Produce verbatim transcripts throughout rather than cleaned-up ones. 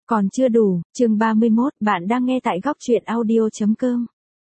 Còn chưa đủ, chương ba mươi mốt, bạn đang nghe tại góc truyện audio.com.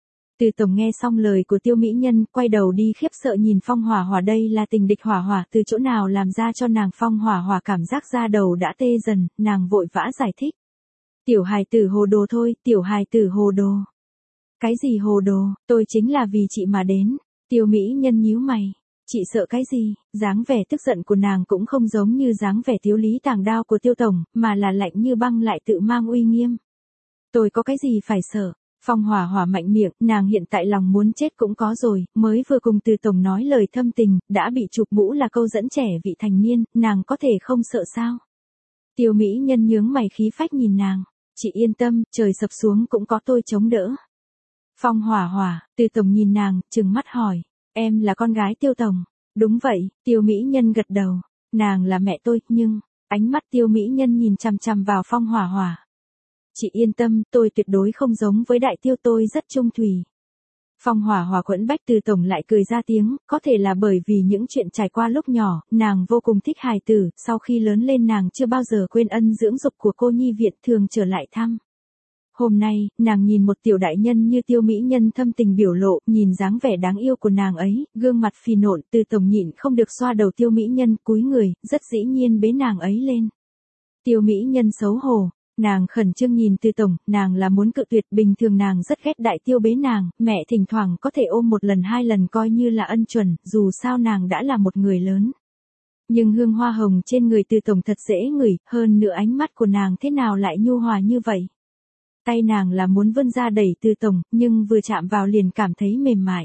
Từ Tổng nghe xong lời của Tiêu Mỹ Nhân, quay đầu đi khiếp sợ nhìn Phong Hỏa Hỏa, đây là tình địch hỏa hỏa từ chỗ nào làm ra cho nàng. Phong Hỏa Hỏa cảm giác da đầu đã tê dần, nàng vội vã giải thích. Tiểu hài tử hồ đồ thôi, tiểu hài tử hồ đồ. Cái gì hồ đồ, tôi chính là vì chị mà đến. Tiêu Mỹ Nhân nhíu mày. Chị sợ cái gì? Dáng vẻ tức giận của nàng cũng không giống như dáng vẻ thiếu lý tàng đao của Tiêu Tổng, mà là lạnh như băng lại tự mang uy nghiêm. Tôi có cái gì phải sợ? Phong Hỏa Hỏa mạnh miệng, nàng hiện tại lòng muốn chết cũng có rồi, mới vừa cùng Từ Tổng nói lời thâm tình, đã bị chụp mũ là câu dẫn trẻ vị thành niên, nàng có thể không sợ sao? Tiêu Mỹ Nhân nhướng mày khí phách nhìn nàng. Chị yên tâm, trời sập xuống cũng có tôi chống đỡ. Phong Hỏa Hỏa, Từ Tổng nhìn nàng, trừng mắt hỏi. Em là con gái Tiêu Tổng. Đúng vậy, Tiêu Mỹ Nhân gật đầu. Nàng là mẹ tôi, nhưng... Ánh mắt Tiêu Mỹ Nhân nhìn chằm chằm vào Phong Hỏa Hỏa. Chị yên tâm, tôi tuyệt đối không giống với đại Tiêu, tôi rất trung thủy. Phong Hỏa Hỏa quẫn bách. Từ Tổng lại cười ra tiếng, có thể là bởi vì những chuyện trải qua lúc nhỏ, nàng vô cùng thích hài tử, sau khi lớn lên nàng chưa bao giờ quên ân dưỡng dục của cô nhi viện, thường trở lại thăm. Hôm nay, nàng nhìn một tiểu đại nhân như Tiêu Mỹ Nhân thâm tình biểu lộ, nhìn dáng vẻ đáng yêu của nàng ấy, gương mặt phì nộn, Từ Tổng nhịn không được xoa đầu Tiêu Mỹ Nhân, cúi người, rất dĩ nhiên bế nàng ấy lên. Tiêu Mỹ Nhân xấu hổ, nàng khẩn trương nhìn Từ Tổng, nàng là muốn cự tuyệt, bình thường nàng rất ghét đại Tiêu bế nàng, mẹ thỉnh thoảng có thể ôm một lần hai lần coi như là ân chuẩn, dù sao nàng đã là một người lớn. Nhưng hương hoa hồng trên người Từ Tổng thật dễ ngửi, hơn nữa ánh mắt của nàng thế nào lại nhu hòa như vậy. Tay nàng là muốn vươn ra đẩy Từ Tổng, nhưng vừa chạm vào liền cảm thấy mềm mại.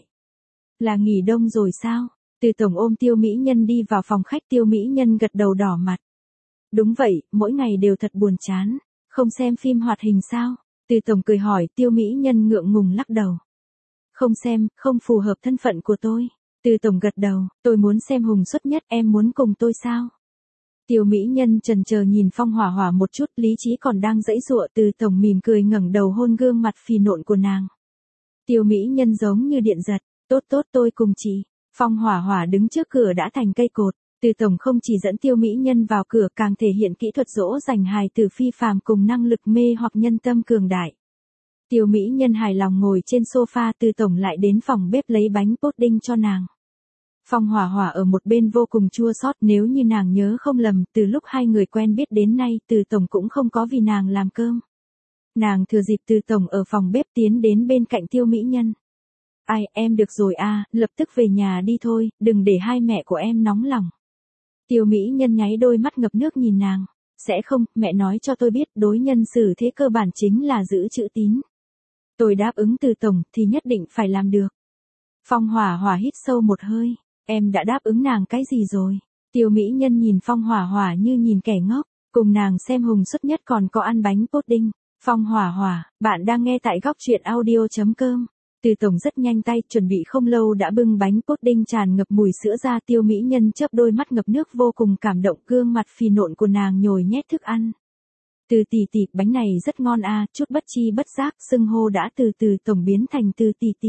Là nghỉ đông rồi sao? Từ Tổng ôm Tiêu Mỹ Nhân đi vào phòng khách. Tiêu Mỹ Nhân gật đầu đỏ mặt. Đúng vậy, mỗi ngày đều thật buồn chán. Không xem phim hoạt hình sao? Từ Tổng cười hỏi. Tiêu Mỹ Nhân ngượng ngùng lắc đầu. Không xem, không phù hợp thân phận của tôi. Từ Tổng gật đầu, tôi muốn xem Hùng Xuất Nhất, em muốn cùng tôi sao? Tiêu Mỹ Nhân chần chờ nhìn Phong Hỏa Hỏa một chút, lý trí còn đang giãy giụa. Từ Tổng mỉm cười ngẩng đầu hôn gương mặt phì nộn của nàng. Tiêu Mỹ Nhân giống như điện giật, tốt tốt tôi cùng chị. Phong Hỏa Hỏa đứng trước cửa đã thành cây cột. Từ Tổng không chỉ dẫn Tiêu Mỹ Nhân vào cửa, càng thể hiện kỹ thuật dỗ dành hài tử phi phàm cùng năng lực mê hoặc nhân tâm cường đại. Tiêu Mỹ Nhân hài lòng ngồi trên sofa. Từ Tổng lại đến phòng bếp lấy bánh pudding cho nàng. Phong Hỏa Hỏa ở một bên vô cùng chua xót, nếu như nàng nhớ không lầm, từ lúc hai người quen biết đến nay, Từ Tổng cũng không có vì nàng làm cơm. Nàng thừa dịp Từ Tổng ở phòng bếp tiến đến bên cạnh Tiêu Mỹ Nhân. Ai, em được rồi à, lập tức về nhà đi thôi, đừng để hai mẹ của em nóng lòng. Tiêu Mỹ Nhân nháy đôi mắt ngập nước nhìn nàng. Sẽ không, mẹ nói cho tôi biết, đối nhân xử thế cơ bản chính là giữ chữ tín. Tôi đáp ứng Từ Tổng thì nhất định phải làm được. Phong Hỏa Hỏa hít sâu một hơi. Em đã đáp ứng nàng cái gì rồi? Tiêu Mỹ Nhân nhìn Phong Hỏa Hỏa như nhìn kẻ ngốc, cùng nàng xem Hùng Xuất Nhất còn có ăn bánh pudding. Phong Hỏa Hỏa, bạn đang nghe tại góc truyện audio.com. Từ Tổng rất nhanh tay, chuẩn bị không lâu đã bưng bánh pudding tràn ngập mùi sữa ra. Tiêu Mỹ Nhân chớp đôi mắt ngập nước vô cùng cảm động, gương mặt phì nộn của nàng nhồi nhét thức ăn. Từ tỷ tỷ, bánh này rất ngon à, chút bất chi bất giác, xưng hô đã từ Từ Tổng biến thành Từ tỷ tỷ.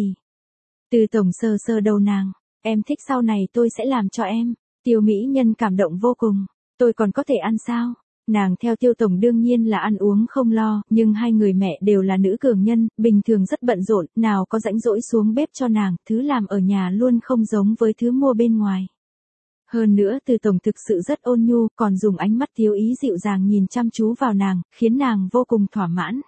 Từ Tổng sờ sờ đầu nàng. Em thích, sau này tôi sẽ làm cho em. Tiêu Mỹ Nhân cảm động vô cùng. Tôi còn có thể ăn sao? Nàng theo Tiêu Tổng đương nhiên là ăn uống không lo, nhưng hai người mẹ đều là nữ cường nhân, bình thường rất bận rộn, nào có rãnh rỗi xuống bếp cho nàng, thứ làm ở nhà luôn không giống với thứ mua bên ngoài. Hơn nữa Từ Tổng thực sự rất ôn nhu, còn dùng ánh mắt thiếu ý dịu dàng nhìn chăm chú vào nàng, khiến nàng vô cùng thỏa mãn.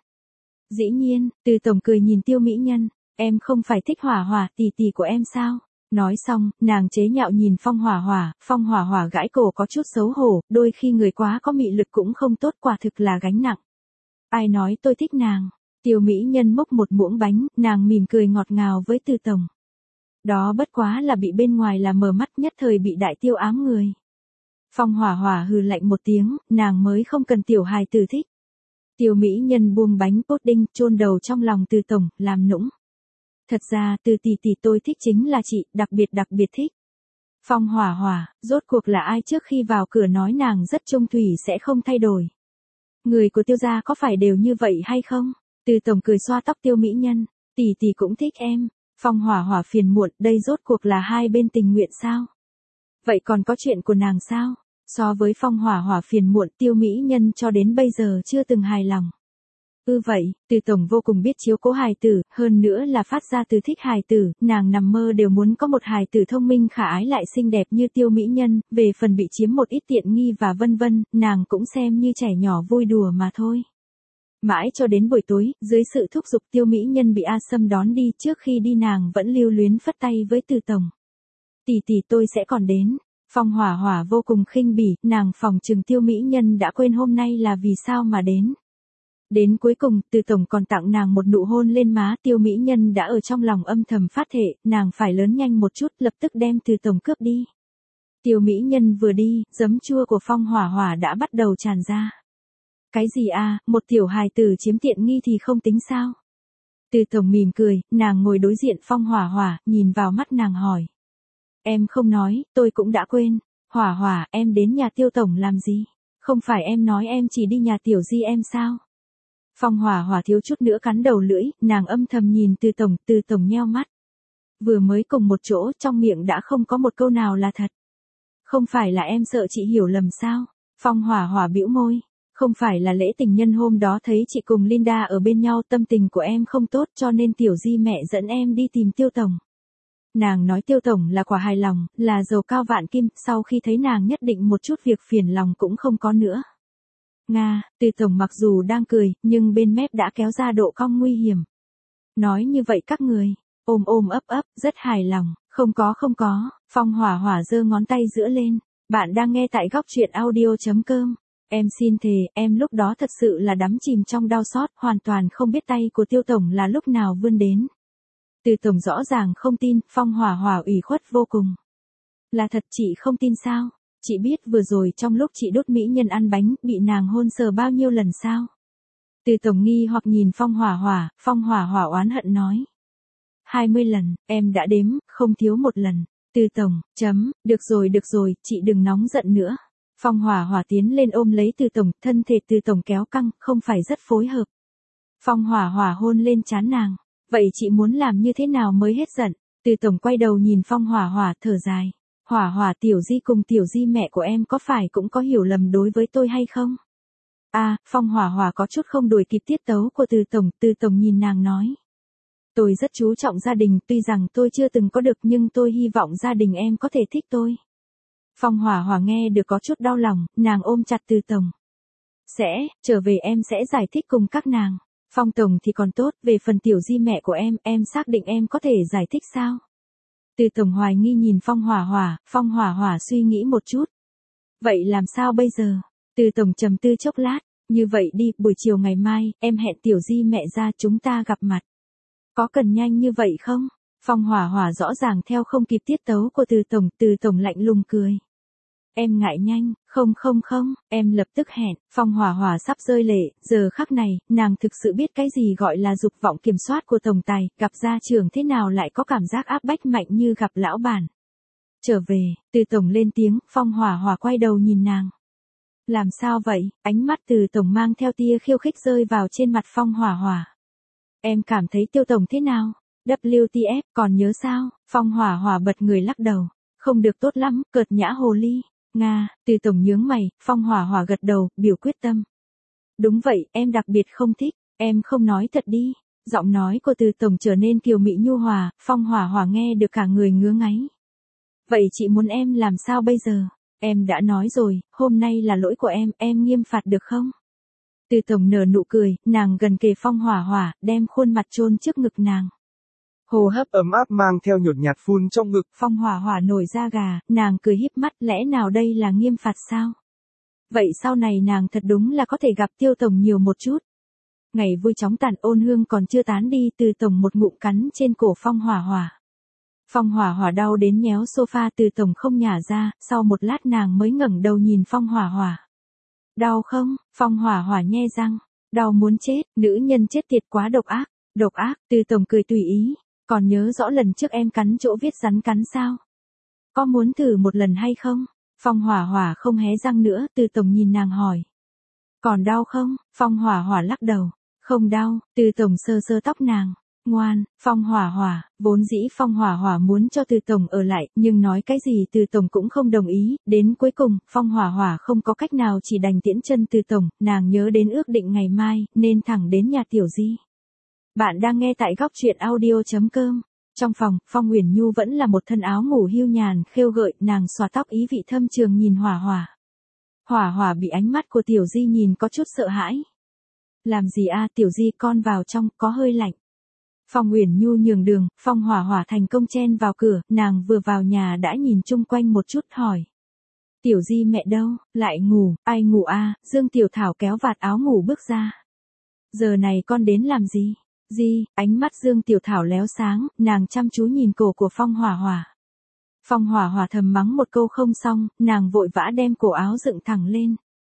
Dĩ nhiên, Từ Tổng cười nhìn Tiêu Mỹ Nhân. Em không phải thích Hỏa Hỏa tỷ tỷ của em sao? Nói xong, nàng chế nhạo nhìn Phong Hỏa Hỏa. Phong Hỏa Hỏa gãi cổ có chút xấu hổ, đôi khi người quá có mị lực cũng không tốt, quả thực là gánh nặng. Ai nói tôi thích nàng? Tiêu Mỹ Nhân múc một muỗng bánh, nàng mỉm cười ngọt ngào với Từ Tổng. Đó bất quá là bị bên ngoài là mờ mắt, nhất thời bị đại Tiêu ám người. Phong Hỏa Hỏa hừ lạnh một tiếng, nàng mới không cần tiểu hài tử thích. Tiêu Mỹ Nhân buông bánh pudding, chôn đầu trong lòng Từ Tổng, làm nũng. Thật ra, Từ tỷ tỷ tôi thích chính là chị, đặc biệt đặc biệt thích. Phong Hỏa Hỏa, rốt cuộc là ai trước khi vào cửa nói nàng rất trung thủy sẽ không thay đổi? Người của Tiêu gia có phải đều như vậy hay không? Từ Tổng cười xoa tóc Tiêu Mỹ Nhân. Tỷ tỷ cũng thích em. Phong Hỏa Hỏa phiền muộn, đây rốt cuộc là hai bên tình nguyện sao? Vậy còn có chuyện của nàng sao? So với Phong Hỏa Hỏa phiền muộn, Tiêu Mỹ Nhân cho đến bây giờ chưa từng hài lòng. Ư vậy, Từ tổng vô cùng biết chiếu cố hài tử, hơn nữa là phát ra từ thích hài tử, nàng nằm mơ đều muốn có một hài tử thông minh khả ái lại xinh đẹp như Tiêu Mỹ Nhân, về phần bị chiếm một ít tiện nghi và vân vân, nàng cũng xem như trẻ nhỏ vui đùa mà thôi. Mãi cho đến buổi tối, dưới sự thúc giục Tiêu Mỹ Nhân bị A Sâm đón đi, trước khi đi nàng vẫn lưu luyến phất tay với Từ tổng. Tỷ tỷ tôi sẽ còn đến. Phong Hỏa Hỏa vô cùng khinh bỉ, nàng phòng trừng Tiêu Mỹ Nhân đã quên hôm nay là vì sao mà đến. Đến cuối cùng, Từ tổng còn tặng nàng một nụ hôn lên má, Tiêu Mỹ Nhân đã ở trong lòng âm thầm phát thệ, nàng phải lớn nhanh một chút, lập tức đem Từ tổng cướp đi. Tiêu Mỹ Nhân vừa đi, giấm chua của Phong Hỏa Hỏa đã bắt đầu tràn ra. Cái gì à, một tiểu hài tử chiếm tiện nghi thì không tính sao? Từ tổng mỉm cười, nàng ngồi đối diện Phong Hỏa Hỏa, nhìn vào mắt nàng hỏi. Em không nói, tôi cũng đã quên. Hỏa Hỏa, em đến nhà Tiêu tổng làm gì? Không phải em nói em chỉ đi nhà tiểu di em sao? Phong Hỏa Hỏa thiếu chút nữa cắn đầu lưỡi, nàng âm thầm nhìn Từ tổng, Từ tổng nheo mắt. Vừa mới cùng một chỗ, trong miệng đã không có một câu nào là thật. Không phải là em sợ chị hiểu lầm sao? Phong Hỏa Hỏa bĩu môi. Không phải là lễ tình nhân hôm đó thấy chị cùng Linda ở bên nhau, tâm tình của em không tốt cho nên tiểu di mẹ dẫn em đi tìm Tiêu tổng. Nàng nói Tiêu tổng là quả hài lòng, là giàu cao vạn kim, sau khi thấy nàng nhất định một chút việc phiền lòng cũng không có nữa. Nga, Từ tổng mặc dù đang cười, nhưng bên mép đã kéo ra độ cong nguy hiểm. Nói như vậy các người, ôm ôm ấp ấp, rất hài lòng, không có không có, Phong Hỏa Hỏa giơ ngón tay giữa lên. Bạn đang nghe tại góc truyện audio chấm com. Em xin thề, em lúc đó thật sự là đắm chìm trong đau xót, hoàn toàn không biết tay của Tiêu tổng là lúc nào vươn đến. Từ tổng rõ ràng không tin, Phong Hỏa Hỏa ủy khuất vô cùng. Là thật chị không tin sao? Chị biết vừa rồi trong lúc chị đốt mỹ nhân ăn bánh, bị nàng hôn sờ bao nhiêu lần sao? Từ tổng nghi hoặc nhìn Phong Hỏa Hỏa, Phong Hỏa Hỏa oán hận nói. hai mươi lần, em đã đếm, không thiếu một lần. Từ tổng, chấm, được rồi được rồi, chị đừng nóng giận nữa. Phong Hỏa Hỏa tiến lên ôm lấy Từ tổng, thân thể Từ tổng kéo căng, không phải rất phối hợp. Phong Hỏa Hỏa hôn lên trán nàng. Vậy chị muốn làm như thế nào mới hết giận? Từ tổng quay đầu nhìn Phong Hỏa Hỏa, thở dài. Hỏa Hỏa tiểu di cùng tiểu di mẹ của em có phải cũng có hiểu lầm đối với tôi hay không? À, Phong Hỏa Hỏa có chút không đuổi kịp tiết tấu của Từ tổng, Từ tổng nhìn nàng nói. Tôi rất chú trọng gia đình, tuy rằng tôi chưa từng có được nhưng tôi hy vọng gia đình em có thể thích tôi. Phong Hỏa Hỏa nghe được có chút đau lòng, nàng ôm chặt Từ tổng. Sẽ, trở về em sẽ giải thích cùng các nàng. Phong tổng thì còn tốt, về phần tiểu di mẹ của em, em xác định em có thể giải thích sao? Từ tổng hoài nghi nhìn Phong Hỏa Hỏa, Phong Hỏa Hỏa suy nghĩ một chút. Vậy làm sao bây giờ? Từ tổng trầm tư chốc lát, như vậy đi, buổi chiều ngày mai, em hẹn tiểu di mẹ ra chúng ta gặp mặt. Có cần nhanh như vậy không? Phong Hỏa Hỏa rõ ràng theo không kịp tiết tấu của Từ tổng, Từ tổng lạnh lùng cười. Em ngại nhanh, không không không, em lập tức hẹn. Phong Hỏa Hỏa sắp rơi lệ, giờ khắc này, nàng thực sự biết cái gì gọi là dục vọng kiểm soát của tổng tài, gặp gia trưởng thế nào lại có cảm giác áp bách mạnh như gặp lão bản. Trở về, Từ tổng lên tiếng, Phong Hỏa Hỏa quay đầu nhìn nàng. Làm sao vậy? Ánh mắt Từ tổng mang theo tia khiêu khích rơi vào trên mặt Phong Hỏa Hỏa. Em cảm thấy Tiêu tổng thế nào? vê kép tê ép, còn nhớ sao? Phong Hỏa Hỏa bật người lắc đầu. Không được tốt lắm, cợt nhã hồ ly. Nga, Từ tổng nhướng mày, Phong Hỏa Hỏa gật đầu, biểu quyết tâm. Đúng vậy, em đặc biệt không thích, em không nói thật đi. Giọng nói của Từ tổng trở nên kiều mị nhu hòa, Phong Hỏa Hỏa nghe được cả người ngứa ngáy. Vậy chị muốn em làm sao bây giờ? Em đã nói rồi, hôm nay là lỗi của em, em nghiêm phạt được không? Từ tổng nở nụ cười, nàng gần kề Phong Hỏa Hỏa, đem khuôn mặt chôn trước ngực nàng. Hô hấp ấm áp mang theo nhột nhạt phun trong ngực. Phong Hỏa Hỏa nổi da gà, nàng cười híp mắt, lẽ nào đây là nghiêm phạt sao? Vậy sau này nàng thật đúng là có thể gặp Tiêu tổng nhiều một chút. Ngày vui chóng tàn, ôn hương còn chưa tán đi, Từ tổng một ngụm cắn trên cổ Phong Hỏa Hỏa. Phong Hỏa Hỏa đau đến nhéo sofa, Từ tổng không nhả ra, sau một lát nàng mới ngẩng đầu nhìn Phong Hỏa Hỏa. Đau không? Phong Hỏa Hỏa nhe răng. Đau muốn chết, nữ nhân chết tiệt quá độc ác. Độc ác, Từ tổng cười tùy ý. Còn nhớ rõ lần trước em cắn chỗ vết rắn cắn sao? Có muốn thử một lần hay không? Phong Hỏa Hỏa không hé răng nữa, Từ tổng nhìn nàng hỏi. Còn đau không? Phong Hỏa Hỏa lắc đầu. Không đau, Từ tổng sơ sơ tóc nàng. Ngoan, Phong Hỏa Hỏa, vốn dĩ Phong Hỏa Hỏa muốn cho Từ Tổng ở lại, nhưng nói cái gì Từ Tổng cũng không đồng ý, đến cuối cùng, Phong Hỏa Hỏa không có cách nào chỉ đành tiễn chân Từ Tổng, nàng nhớ đến ước định ngày mai, nên thẳng đến nhà Tiểu Di. Bạn đang nghe tại góc truyện audio chấm com. Trong phòng, Phong Uyển Nhu vẫn là một thân áo ngủ hưu nhàn, khêu gợi, nàng xòa tóc ý vị thâm trường nhìn Hỏa Hỏa. Hỏa Hỏa bị ánh mắt của Tiểu Di nhìn có chút sợ hãi. Làm gì a, Tiểu Di, con vào trong, có hơi lạnh. Phong Uyển Nhu nhường đường, Phong Hỏa Hỏa thành công chen vào cửa, nàng vừa vào nhà đã nhìn chung quanh một chút hỏi. Tiểu Di mẹ đâu, lại ngủ, ai ngủ a? Dương Tiểu Thảo kéo vạt áo ngủ bước ra. Giờ này con đến làm gì? Di, ánh mắt Dương Tiểu Thảo léo sáng, nàng chăm chú nhìn cổ của Phong Hỏa Hỏa. Phong Hỏa Hỏa thầm mắng một câu không xong, nàng vội vã đem cổ áo dựng thẳng lên.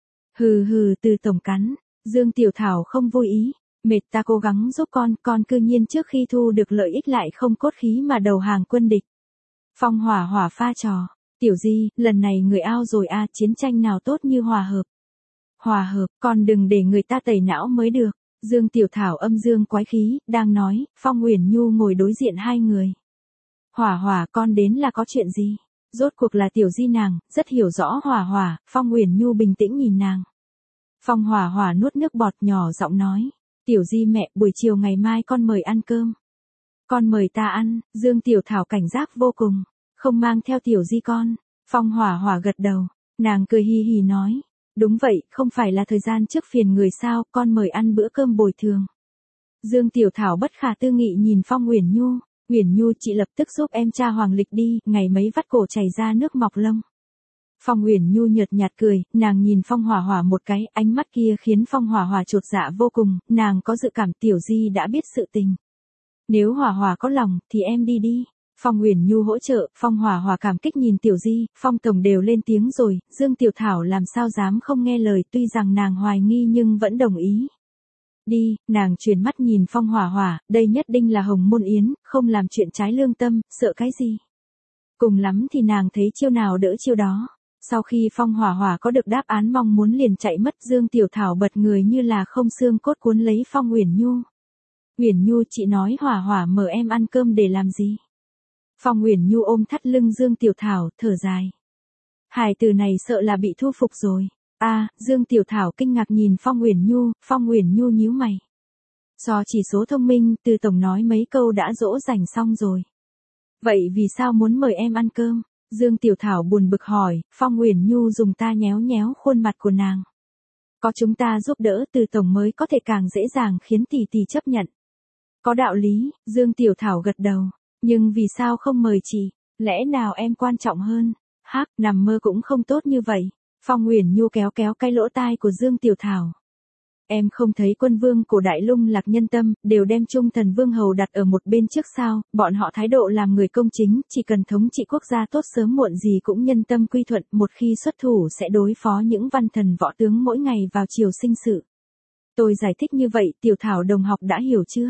Hừ hừ, Từ Tổng cắn, Dương Tiểu Thảo không vui ý. Mệt, ta cố gắng giúp con, con cư nhiên trước khi thu được lợi ích lại không cốt khí mà đầu hàng quân địch. Phong Hỏa Hỏa pha trò. Tiểu Di, lần này người ao rồi a, chiến tranh nào tốt như hòa hợp. Hòa hợp, con đừng để người ta tẩy não mới được. Dương Tiểu Thảo âm dương quái khí, đang nói, Phong Uyển Nhu ngồi đối diện hai người. Hỏa Hỏa, con đến là có chuyện gì? Rốt cuộc là Tiểu Di nàng, rất hiểu rõ Hỏa Hỏa, Phong Uyển Nhu bình tĩnh nhìn nàng. Phong Hỏa Hỏa nuốt nước bọt nhỏ giọng nói. Tiểu Di mẹ, buổi chiều ngày mai con mời ăn cơm. Con mời ta ăn, Dương Tiểu Thảo cảnh giác vô cùng. Không mang theo Tiểu Di con. Phong Hỏa Hỏa gật đầu, nàng cười hì hì nói. Đúng vậy, không phải là thời gian trước phiền người sao, con mời ăn bữa cơm bồi thường. Dương Tiểu Thảo bất khả tư nghị nhìn Phong Uyển Nhu. Uyển Nhu, chị lập tức giúp em tra Hoàng Lịch đi, ngày mấy vắt cổ chảy ra nước mọc lông. Phong Uyển Nhu nhợt nhạt cười, nàng nhìn Phong Hỏa Hỏa một cái, ánh mắt kia khiến Phong Hỏa Hỏa chột dạ vô cùng, nàng có dự cảm Tiểu Di đã biết sự tình. Nếu Hỏa Hỏa có lòng, thì em đi đi. Phong Uyển Nhu hỗ trợ, Phong Hỏa Hỏa cảm kích nhìn Tiểu Di, Phong Tổng đều lên tiếng rồi, Dương Tiểu Thảo làm sao dám không nghe lời, tuy rằng nàng hoài nghi nhưng vẫn đồng ý. Đi, nàng chuyển mắt nhìn Phong Hỏa Hỏa, đây nhất định là Hồng Môn Yến, không làm chuyện trái lương tâm, sợ cái gì. Cùng lắm thì nàng thấy chiêu nào đỡ chiêu đó. Sau khi Phong Hỏa Hỏa có được đáp án mong muốn liền chạy mất, Dương Tiểu Thảo bật người như là không xương cốt cuốn lấy Phong Uyển Nhu. Uyển Nhu, chị nói Hỏa Hỏa mời em ăn cơm để làm gì? Phong Uyển Nhu ôm thắt lưng Dương Tiểu Thảo, thở dài. Hài từ này sợ là bị thu phục rồi. A, à, Dương Tiểu Thảo kinh ngạc nhìn Phong Uyển Nhu, Phong Uyển Nhu nhíu mày. So chỉ số thông minh, Từ Tổng nói mấy câu đã dỗ dành xong rồi. Vậy vì sao muốn mời em ăn cơm? Dương Tiểu Thảo buồn bực hỏi, Phong Uyển Nhu dùng ta nhéo nhéo khuôn mặt của nàng. Có chúng ta giúp đỡ Từ Tổng mới có thể càng dễ dàng khiến tỷ tỷ chấp nhận. Có đạo lý, Dương Tiểu Thảo gật đầu. Nhưng vì sao không mời chị? Lẽ nào em quan trọng hơn? Hắc, nằm mơ cũng không tốt như vậy. Phong Uyển Nhu kéo kéo cái lỗ tai của Dương Tiểu Thảo. Em không thấy quân vương cổ đại lung lạc nhân tâm, đều đem Trung Thần Vương Hầu đặt ở một bên trước sao, bọn họ thái độ làm người công chính, chỉ cần thống trị quốc gia tốt sớm muộn gì cũng nhân tâm quy thuận, một khi xuất thủ sẽ đối phó những văn thần võ tướng mỗi ngày vào chiều sinh sự. Tôi giải thích như vậy, Tiểu Thảo đồng học đã hiểu chưa?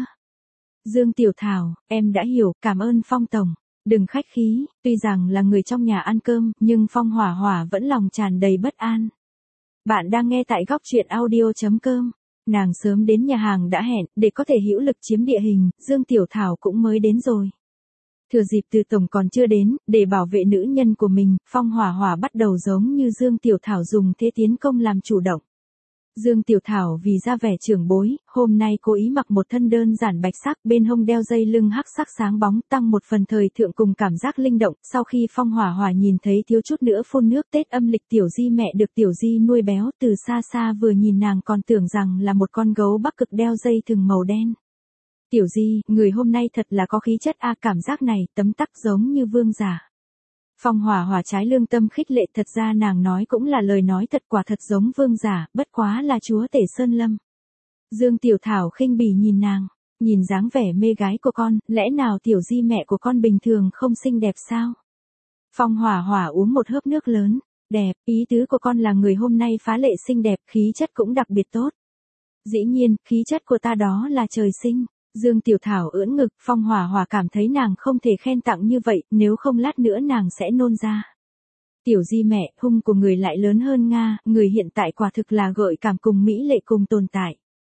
Dương Tiểu Thảo, em đã hiểu, cảm ơn Phong Tổng. Đừng khách khí, tuy rằng là người trong nhà ăn cơm, nhưng Phong Hỏa Hỏa vẫn lòng tràn đầy bất an. Bạn đang nghe tại góc truyện audio chấm com. Nàng sớm đến nhà hàng đã hẹn, để có thể hữu lực chiếm địa hình, Dương Tiểu Thảo cũng mới đến rồi. Thừa dịp Từ Tổng còn chưa đến, để bảo vệ nữ nhân của mình, Phong Hỏa Hỏa bắt đầu giống như Dương Tiểu Thảo dùng thế tiến công làm chủ động. Dương Tiểu Thảo vì ra vẻ trưởng bối, hôm nay cố ý mặc một thân đơn giản bạch sắc, bên hông đeo dây lưng hắc sắc sáng bóng, tăng một phần thời thượng cùng cảm giác linh động. Sau khi Phong Hỏa Hỏa nhìn thấy thiếu chút nữa phun nước, Tết âm lịch Tiểu Di mẹ được Tiểu Di nuôi béo, từ xa xa vừa nhìn nàng còn tưởng rằng là một con gấu Bắc Cực đeo dây thừng màu đen. Tiểu Di, người hôm nay thật là có khí chất a, cảm giác này, tấm tắc giống như vương giả. Phong Hỏa Hỏa trái lương tâm khích lệ, thật ra nàng nói cũng là lời nói thật, quả thật giống vương giả, bất quá là chúa tể Sơn Lâm. Dương Tiểu Thảo khinh bỉ nhìn nàng, nhìn dáng vẻ mê gái của con, lẽ nào Tiểu Di mẹ của con bình thường không xinh đẹp sao? Phong Hỏa Hỏa uống một hớp nước lớn, đẹp, ý tứ của con là người hôm nay phá lệ xinh đẹp, khí chất cũng đặc biệt tốt. Dĩ nhiên, khí chất của ta đó là trời sinh. Dương Tiểu Thảo ưỡn ngực, Phong Hỏa Hỏa cảm thấy nàng không thể khen tặng như vậy, nếu không lát nữa nàng sẽ nôn ra. Tiểu Di mẹ, hung của người lại lớn hơn Nga, người hiện tại quả thực là gợi cảm cùng mỹ lệ cùng tồn tại.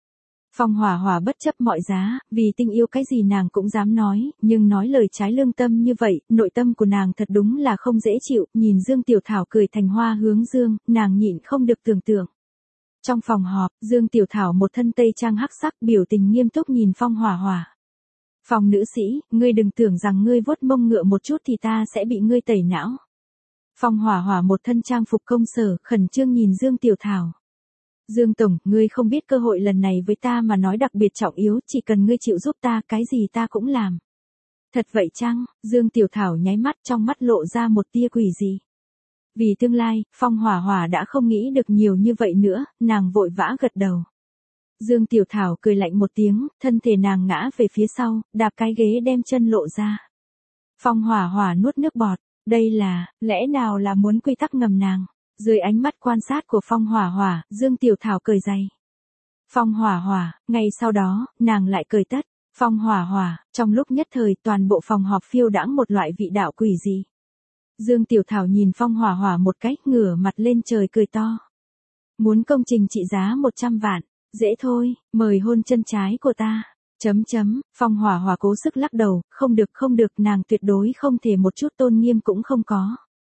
Phong Hỏa Hỏa bất chấp mọi giá, vì tình yêu cái gì nàng cũng dám nói, nhưng nói lời trái lương tâm như vậy, nội tâm của nàng thật đúng là không dễ chịu, nhìn Dương Tiểu Thảo cười thành hoa hướng dương, nàng nhịn không được tưởng tượng. Trong phòng họp, Dương Tiểu Thảo một thân tây trang hắc sắc biểu tình nghiêm túc nhìn Phong Hỏa Hỏa. Phong nữ sĩ, ngươi đừng tưởng rằng ngươi vuốt mông ngựa một chút thì ta sẽ bị ngươi tẩy não. Phong Hỏa Hỏa một thân trang phục công sở, khẩn trương nhìn Dương Tiểu Thảo. Dương Tổng, ngươi không biết cơ hội lần này với ta mà nói đặc biệt trọng yếu, chỉ cần ngươi chịu giúp ta, cái gì ta cũng làm. Thật vậy chăng? Dương Tiểu Thảo nháy mắt, trong mắt lộ ra một tia quỷ dị. Vì tương lai, Phong Hỏa Hỏa đã không nghĩ được nhiều như vậy nữa, nàng vội vã gật đầu. Dương Tiểu Thảo cười lạnh một tiếng, thân thể nàng ngã về phía sau, đạp cái ghế đem chân lộ ra. Phong Hỏa Hỏa nuốt nước bọt, đây là, lẽ nào là muốn quy tắc ngầm nàng? Dưới ánh mắt quan sát của Phong Hỏa Hỏa, Dương Tiểu Thảo cởi giày. Phong Hỏa Hỏa, ngay sau đó, nàng lại cởi tất. Phong Hỏa Hỏa, trong lúc nhất thời toàn bộ phòng họp phiêu đãng một loại vị đạo quỷ dị. Dương Tiểu Thảo nhìn Phong Hỏa Hỏa một cách, ngửa mặt lên trời cười to. Muốn công trình trị giá một trăm vạn, dễ thôi, mời hôn chân trái của ta. Chấm chấm, Phong Hỏa Hỏa cố sức lắc đầu, không được không được, nàng tuyệt đối không thể một chút tôn nghiêm cũng không có.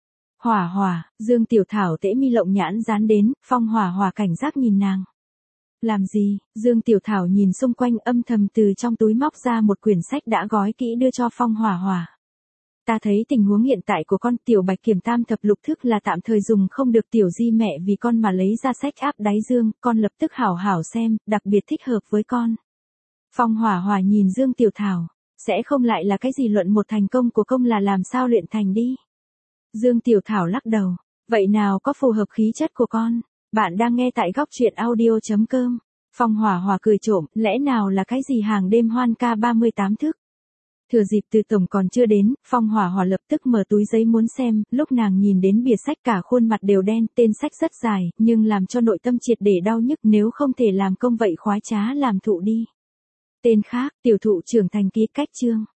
Hỏa Hỏa, Dương Tiểu Thảo tễ mi lộng nhãn dán đến, Phong Hỏa Hỏa cảnh giác nhìn nàng. Làm gì? Dương Tiểu Thảo nhìn xung quanh âm thầm từ trong túi móc ra một quyển sách đã gói kỹ đưa cho Phong Hỏa Hỏa. Ta thấy tình huống hiện tại của con Tiểu Bạch Kiểm tam thập lục thức là tạm thời dùng không được, Tiểu Di mẹ vì con mà lấy ra sách áp đáy dương, con lập tức hảo hảo xem, đặc biệt thích hợp với con. Phong Hỏa Hỏa nhìn Dương Tiểu Thảo, sẽ không lại là cái gì luận một thành công của công là làm sao luyện thành đi. Dương Tiểu Thảo lắc đầu, vậy nào có phù hợp khí chất của con? Bạn đang nghe tại góc truyện audio chấm com. Phong Hỏa Hỏa cười trộm, lẽ nào là cái gì hàng đêm hoan ca ba mươi tám thức? Thừa dịp Từ tổng còn chưa đến, Phong Hỏa Hỏa lập tức mở túi giấy muốn xem, lúc nàng nhìn đến bìa sách cả khuôn mặt đều đen, tên sách rất dài, nhưng làm cho nội tâm triệt để đau nhức, nếu không thể làm công vậy khoái trá làm thụ đi. Tên khác, tiểu thụ trưởng thành ký cách chương.